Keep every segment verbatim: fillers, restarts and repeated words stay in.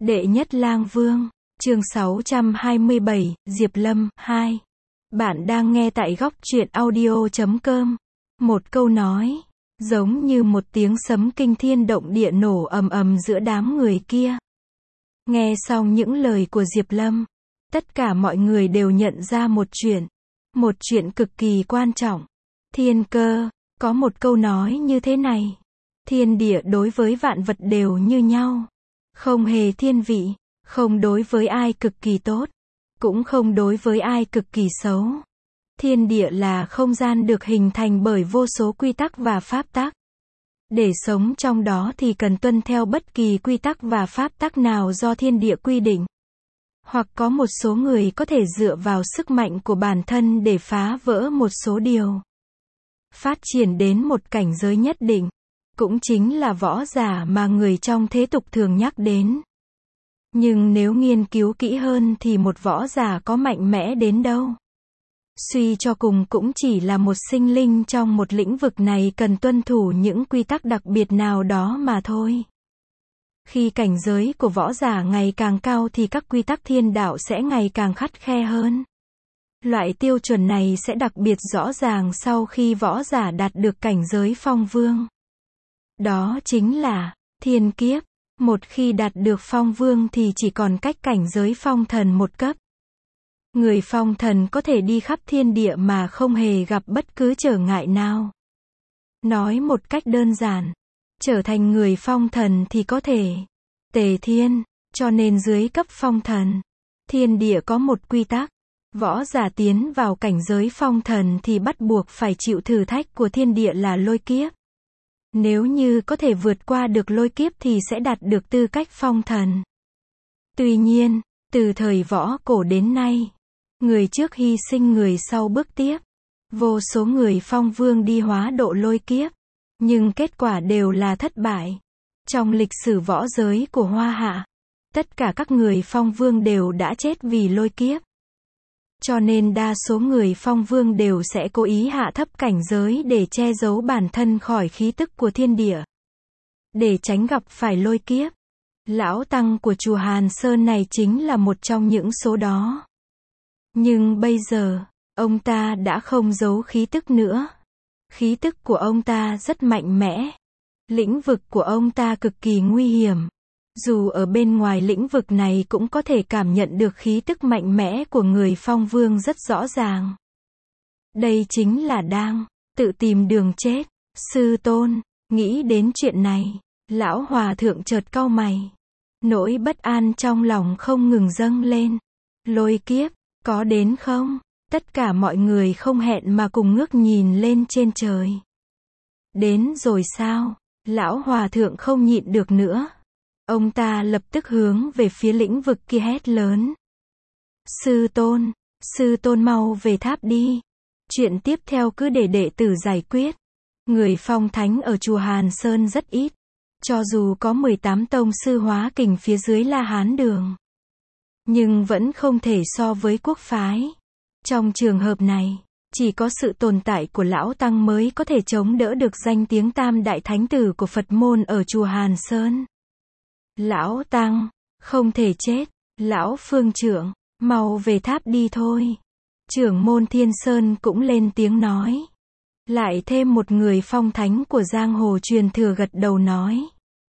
Đệ nhất lang vương, chương sáu trăm hai mươi bảy, Diệp Lâm, hai. Bạn đang nghe tại góc truyện audio chấm com. Một câu nói, giống như một tiếng sấm kinh thiên động địa nổ ầm ầm giữa đám người kia. Nghe xong những lời của Diệp Lâm, tất cả mọi người đều nhận ra một chuyện. Một chuyện cực kỳ quan trọng. Thiên cơ, có một câu nói như thế này. Thiên địa đối với vạn vật đều như nhau. Không hề thiên vị, không đối với ai cực kỳ tốt, cũng không đối với ai cực kỳ xấu. Thiên địa là không gian được hình thành bởi vô số quy tắc và pháp tắc. Để sống trong đó thì cần tuân theo bất kỳ quy tắc và pháp tắc nào do thiên địa quy định. Hoặc có một số người có thể dựa vào sức mạnh của bản thân để phá vỡ một số điều. Phát triển đến một cảnh giới nhất định. Cũng chính là võ giả mà người trong thế tục thường nhắc đến. Nhưng nếu nghiên cứu kỹ hơn thì một võ giả có mạnh mẽ đến đâu? Suy cho cùng cũng chỉ là một sinh linh trong một lĩnh vực này cần tuân thủ những quy tắc đặc biệt nào đó mà thôi. Khi cảnh giới của võ giả ngày càng cao thì các quy tắc thiên đạo sẽ ngày càng khắt khe hơn. Loại tiêu chuẩn này sẽ đặc biệt rõ ràng sau khi võ giả đạt được cảnh giới phong vương. Đó chính là thiên kiếp. Một khi đạt được phong vương thì chỉ còn cách cảnh giới phong thần một cấp. Người phong thần có thể đi khắp thiên địa mà không hề gặp bất cứ trở ngại nào. Nói một cách đơn giản, trở thành người phong thần thì có thể tề thiên, cho nên dưới cấp phong thần, thiên địa có một quy tắc. Võ giả tiến vào cảnh giới phong thần thì bắt buộc phải chịu thử thách của thiên địa là lôi kiếp. Nếu như có thể vượt qua được lôi kiếp thì sẽ đạt được tư cách phong thần. Tuy nhiên, từ thời võ cổ đến nay, người trước hy sinh người sau bước tiếp. Vô số người phong vương đi hóa độ lôi kiếp, nhưng kết quả đều là thất bại. Trong lịch sử võ giới của Hoa Hạ, tất cả các người phong vương đều đã chết vì lôi kiếp. Cho nên đa số người phong vương đều sẽ cố ý hạ thấp cảnh giới để che giấu bản thân khỏi khí tức của thiên địa. Để tránh gặp phải lôi kiếp. Lão Tăng của chùa Hàn Sơn này chính là một trong những số đó. Nhưng bây giờ, ông ta đã không giấu khí tức nữa. Khí tức của ông ta rất mạnh mẽ. Lĩnh vực của ông ta cực kỳ nguy hiểm. Dù ở bên ngoài lĩnh vực này cũng có thể cảm nhận được khí tức mạnh mẽ của người phong vương rất rõ ràng. Đây chính là đang tự tìm đường chết. Sư tôn, nghĩ đến chuyện này, lão hòa thượng chợt cau mày. Nỗi bất an trong lòng không ngừng dâng lên. Lôi kiếp, có đến không? Tất cả mọi người không hẹn mà cùng ngước nhìn lên trên trời. Đến rồi sao? Lão hòa thượng không nhịn được nữa. Ông ta lập tức hướng về phía lĩnh vực kia hét lớn. Sư tôn, sư tôn mau về tháp đi. Chuyện tiếp theo cứ để đệ tử giải quyết. Người phong thánh ở chùa Hàn Sơn rất ít. Cho dù có mười tám tông sư hóa kình phía dưới La Hán Đường. Nhưng vẫn không thể so với quốc phái. Trong trường hợp này, chỉ có sự tồn tại của Lão Tăng mới có thể chống đỡ được danh tiếng tam đại thánh tử của Phật môn ở chùa Hàn Sơn. Lão Tăng, không thể chết. Lão Phương trưởng, mau về tháp đi thôi. Trưởng môn Thiên Sơn cũng lên tiếng nói. Lại thêm một người phong thánh của giang hồ truyền thừa gật đầu nói.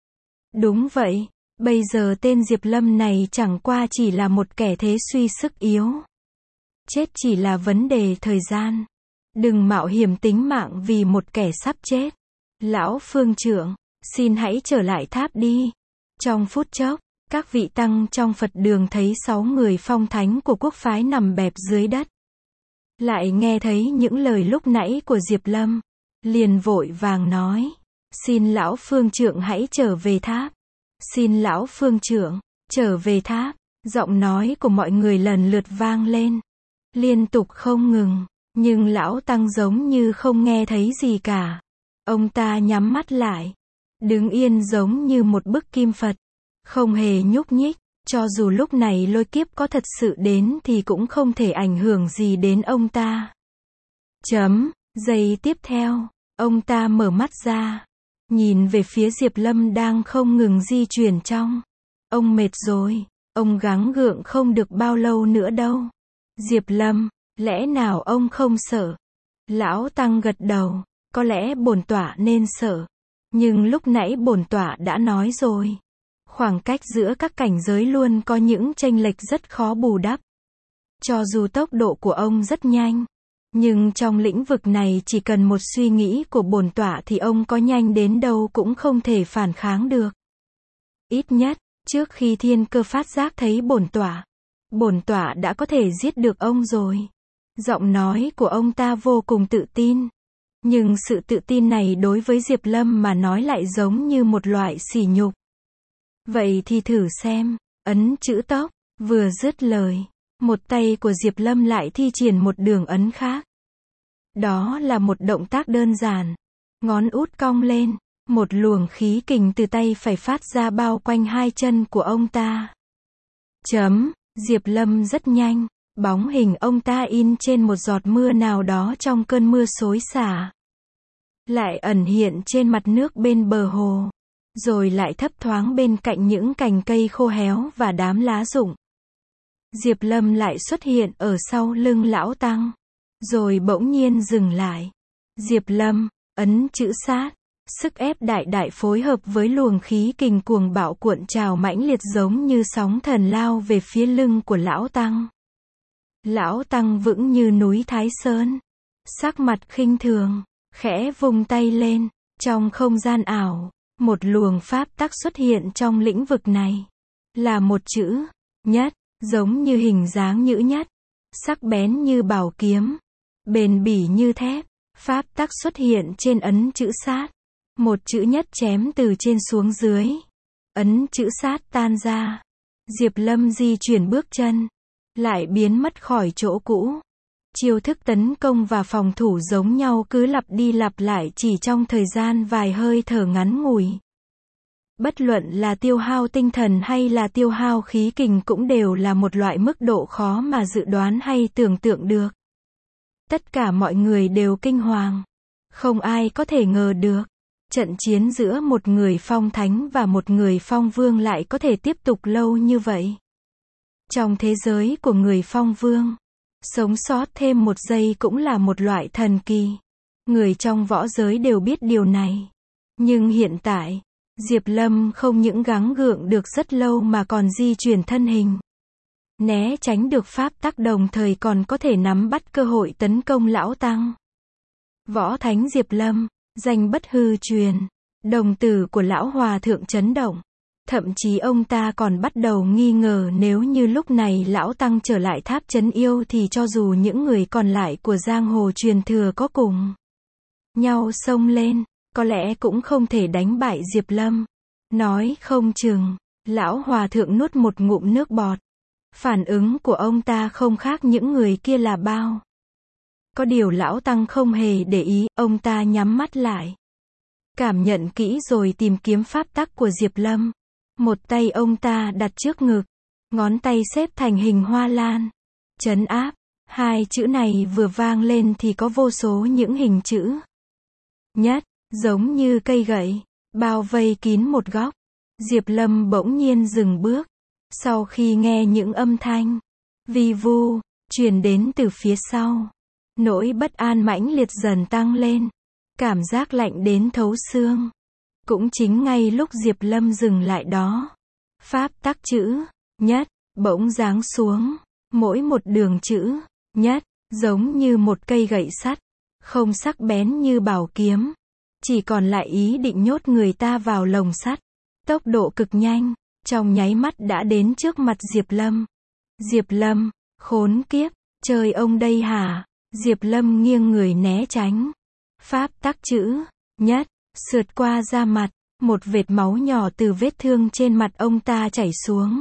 Đúng vậy, bây giờ tên Diệp Lâm này chẳng qua chỉ là một kẻ thế suy sức yếu. Chết chỉ là vấn đề thời gian. Đừng mạo hiểm tính mạng vì một kẻ sắp chết. Lão Phương trưởng, xin hãy trở lại tháp đi. Trong phút chốc, các vị tăng trong Phật đường thấy sáu người phong thánh của quốc phái nằm bẹp dưới đất. Lại nghe thấy những lời lúc nãy của Diệp Lâm. Liền vội vàng nói. Xin lão phương trưởng hãy trở về tháp. Xin lão phương trưởng, trở về tháp. Giọng nói của mọi người lần lượt vang lên. Liên tục không ngừng. Nhưng lão tăng giống như không nghe thấy gì cả. Ông ta nhắm mắt lại. Đứng yên giống như một bức kim Phật. Không hề nhúc nhích. Cho dù lúc này lôi kiếp có thật sự đến thì cũng không thể ảnh hưởng gì đến ông ta. Chấm. Giây tiếp theo, ông ta mở mắt ra. Nhìn về phía Diệp Lâm đang không ngừng di chuyển trong Ông mệt rồi, ông gắng gượng không được bao lâu nữa đâu. Diệp Lâm, lẽ nào ông không sợ? Lão Tăng gật đầu, có lẽ bổn tọa nên sợ. Nhưng lúc nãy bổn tọa đã nói rồi. Khoảng cách giữa các cảnh giới luôn có những chênh lệch rất khó bù đắp. Cho dù tốc độ của ông rất nhanh, nhưng trong lĩnh vực này chỉ cần một suy nghĩ của bổn tọa thì ông có nhanh đến đâu cũng không thể phản kháng được. Ít nhất, trước khi thiên cơ phát giác thấy bổn tọa, bổn tọa đã có thể giết được ông rồi. Giọng nói của ông ta vô cùng tự tin. Nhưng sự tự tin này đối với Diệp Lâm mà nói lại giống như một loại sỉ nhục. Vậy thì thử xem, ấn chữ tốc, vừa dứt lời, một tay của Diệp Lâm lại thi triển một đường ấn khác. Đó là một động tác đơn giản. Ngón út cong lên, một luồng khí kình từ tay phải phát ra bao quanh hai chân của ông ta. Chấm, Diệp Lâm rất nhanh, bóng hình ông ta in trên một giọt mưa nào đó trong cơn mưa xối xả. Lại ẩn hiện trên mặt nước bên bờ hồ. Rồi lại thấp thoáng bên cạnh những cành cây khô héo và đám lá rụng. Diệp Lâm lại xuất hiện ở sau lưng Lão Tăng. Rồi bỗng nhiên dừng lại. Diệp Lâm, ấn chữ sát. Sức ép đại đại phối hợp với luồng khí kình cuồng bạo cuộn trào mãnh liệt giống như sóng thần lao về phía lưng của Lão Tăng. Lão Tăng vững như núi Thái Sơn. Sắc mặt khinh thường, khẽ vung tay lên. Trong không gian ảo, một luồng pháp tắc xuất hiện trong lĩnh vực này. Là một chữ, nhất, giống như hình dáng nhữ nhất. Sắc bén như bảo kiếm. Bền bỉ như thép. Pháp tắc xuất hiện trên ấn chữ sát. Một chữ nhất chém từ trên xuống dưới. Ấn chữ sát tan ra. Diệp Lâm di chuyển bước chân. Lại biến mất khỏi chỗ cũ. Chiêu thức tấn công và phòng thủ giống nhau cứ lặp đi lặp lại chỉ trong thời gian vài hơi thở ngắn ngủi. Bất luận là tiêu hao tinh thần hay là tiêu hao khí kình cũng đều là một loại mức độ khó mà dự đoán hay tưởng tượng được. Tất cả mọi người đều kinh hoàng. Không ai có thể ngờ được. Trận chiến giữa một người phong thánh và một người phong vương lại có thể tiếp tục lâu như vậy. Trong thế giới của người phong vương, sống sót thêm một giây cũng là một loại thần kỳ. Người trong võ giới đều biết điều này. Nhưng hiện tại, Diệp Lâm không những gắng gượng được rất lâu mà còn di chuyển thân hình. Né tránh được pháp tắc đồng thời còn có thể nắm bắt cơ hội tấn công Lão Tăng. Võ Thánh Diệp Lâm, danh bất hư truyền. Đồng tử của Lão Hòa Thượng chấn động. Thậm chí ông ta còn bắt đầu nghi ngờ nếu như lúc này Lão Tăng trở lại tháp trấn yêu thì cho dù những người còn lại của giang hồ truyền thừa có cùng nhau xông lên, có lẽ cũng không thể đánh bại Diệp Lâm. Nói không chừng, Lão Hòa Thượng nuốt một ngụm nước bọt. Phản ứng của ông ta không khác những người kia là bao. Có điều Lão Tăng không hề để ý, ông ta nhắm mắt lại. Cảm nhận kỹ rồi tìm kiếm pháp tắc của Diệp Lâm. Một tay ông ta đặt trước ngực. Ngón tay xếp thành hình hoa lan. Trấn áp. Hai chữ này vừa vang lên thì có vô số những hình chữ. Nhất, giống như cây gậy, bao vây kín một góc. Diệp Lâm bỗng nhiên dừng bước. Sau khi nghe những âm thanh vi vu truyền đến từ phía sau, nỗi bất an mãnh liệt dần tăng lên. Cảm giác lạnh đến thấu xương. Cũng chính ngay lúc Diệp Lâm dừng lại đó, pháp tắc chữ nhất bỗng giáng xuống. Mỗi một đường chữ nhất giống như một cây gậy sắt, không sắc bén như bảo kiếm, chỉ còn lại ý định nhốt người ta vào lồng sắt. Tốc độ cực nhanh, trong nháy mắt đã đến trước mặt Diệp Lâm. Diệp Lâm, khốn kiếp, chơi ông đây hả? Diệp Lâm nghiêng người né tránh. Pháp tắc chữ nhất sượt qua da mặt, một vệt máu nhỏ từ vết thương trên mặt ông ta chảy xuống.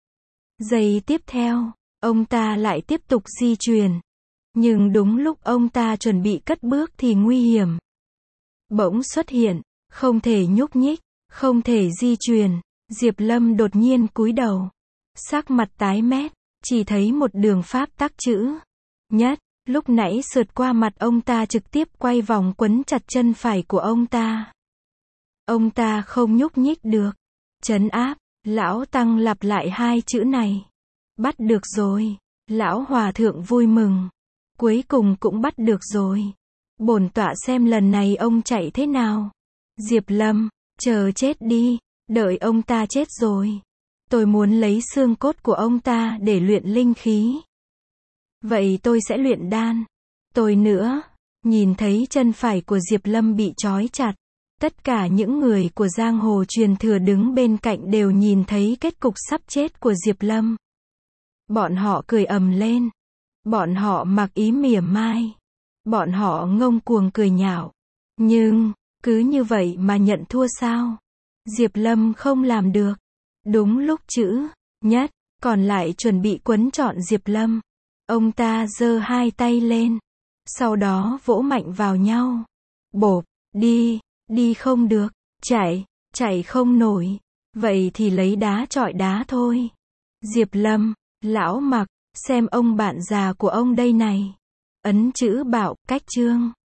Giây tiếp theo, ông ta lại tiếp tục di chuyển. Nhưng đúng lúc ông ta chuẩn bị cất bước thì nguy hiểm bỗng xuất hiện, không thể nhúc nhích, không thể di chuyển. Diệp Lâm đột nhiên cúi đầu, sắc mặt tái mét, chỉ thấy một đường pháp tắc chữ nhất lúc nãy sượt qua mặt ông ta trực tiếp quay vòng quấn chặt chân phải của ông ta. Ông ta không nhúc nhích được. Trấn áp, Lão Tăng lặp lại hai chữ này. Bắt được rồi. Lão Hòa Thượng vui mừng. Cuối cùng cũng bắt được rồi. Bổn tọa xem lần này ông chạy thế nào. Diệp Lâm, chờ chết đi, đợi ông ta chết rồi. Tôi muốn lấy xương cốt của ông ta để luyện linh khí. Vậy tôi sẽ luyện đan. Tôi nữa. Nhìn thấy chân phải của Diệp Lâm bị trói chặt. Tất cả những người của giang hồ truyền thừa đứng bên cạnh đều nhìn thấy kết cục sắp chết của Diệp Lâm. Bọn họ cười ầm lên. Bọn họ mặc ý mỉa mai. Bọn họ ngông cuồng cười nhạo. Nhưng, cứ như vậy mà nhận thua sao? Diệp Lâm không làm được. Đúng lúc chữ nhất còn lại chuẩn bị quấn trọn Diệp Lâm, ông ta giơ hai tay lên, sau đó vỗ mạnh vào nhau. Bộp, đi, đi không được, chạy, chạy không nổi, vậy thì lấy đá chọi đá thôi. Diệp Lâm, lão Mặc, xem ông bạn già của ông đây này. Ấn chữ Bạo, cách chương.